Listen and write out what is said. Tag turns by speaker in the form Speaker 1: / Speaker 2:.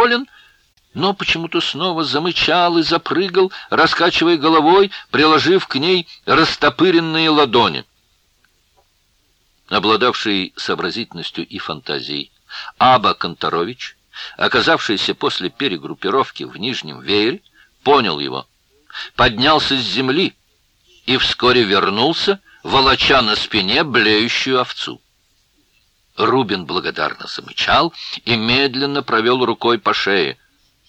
Speaker 1: доволен, но почему-то снова замычал и запрыгал, раскачивая головой, приложив к ней растопыренные ладони. Обладавший сообразительностью и фантазией, Аба Канторович, оказавшийся после перегруппировки в Нижнем Веере, понял его, поднялся с земли и вскоре вернулся, волоча на спине блеющую овцу. Рубин благодарно замычал и медленно провел рукой по шее.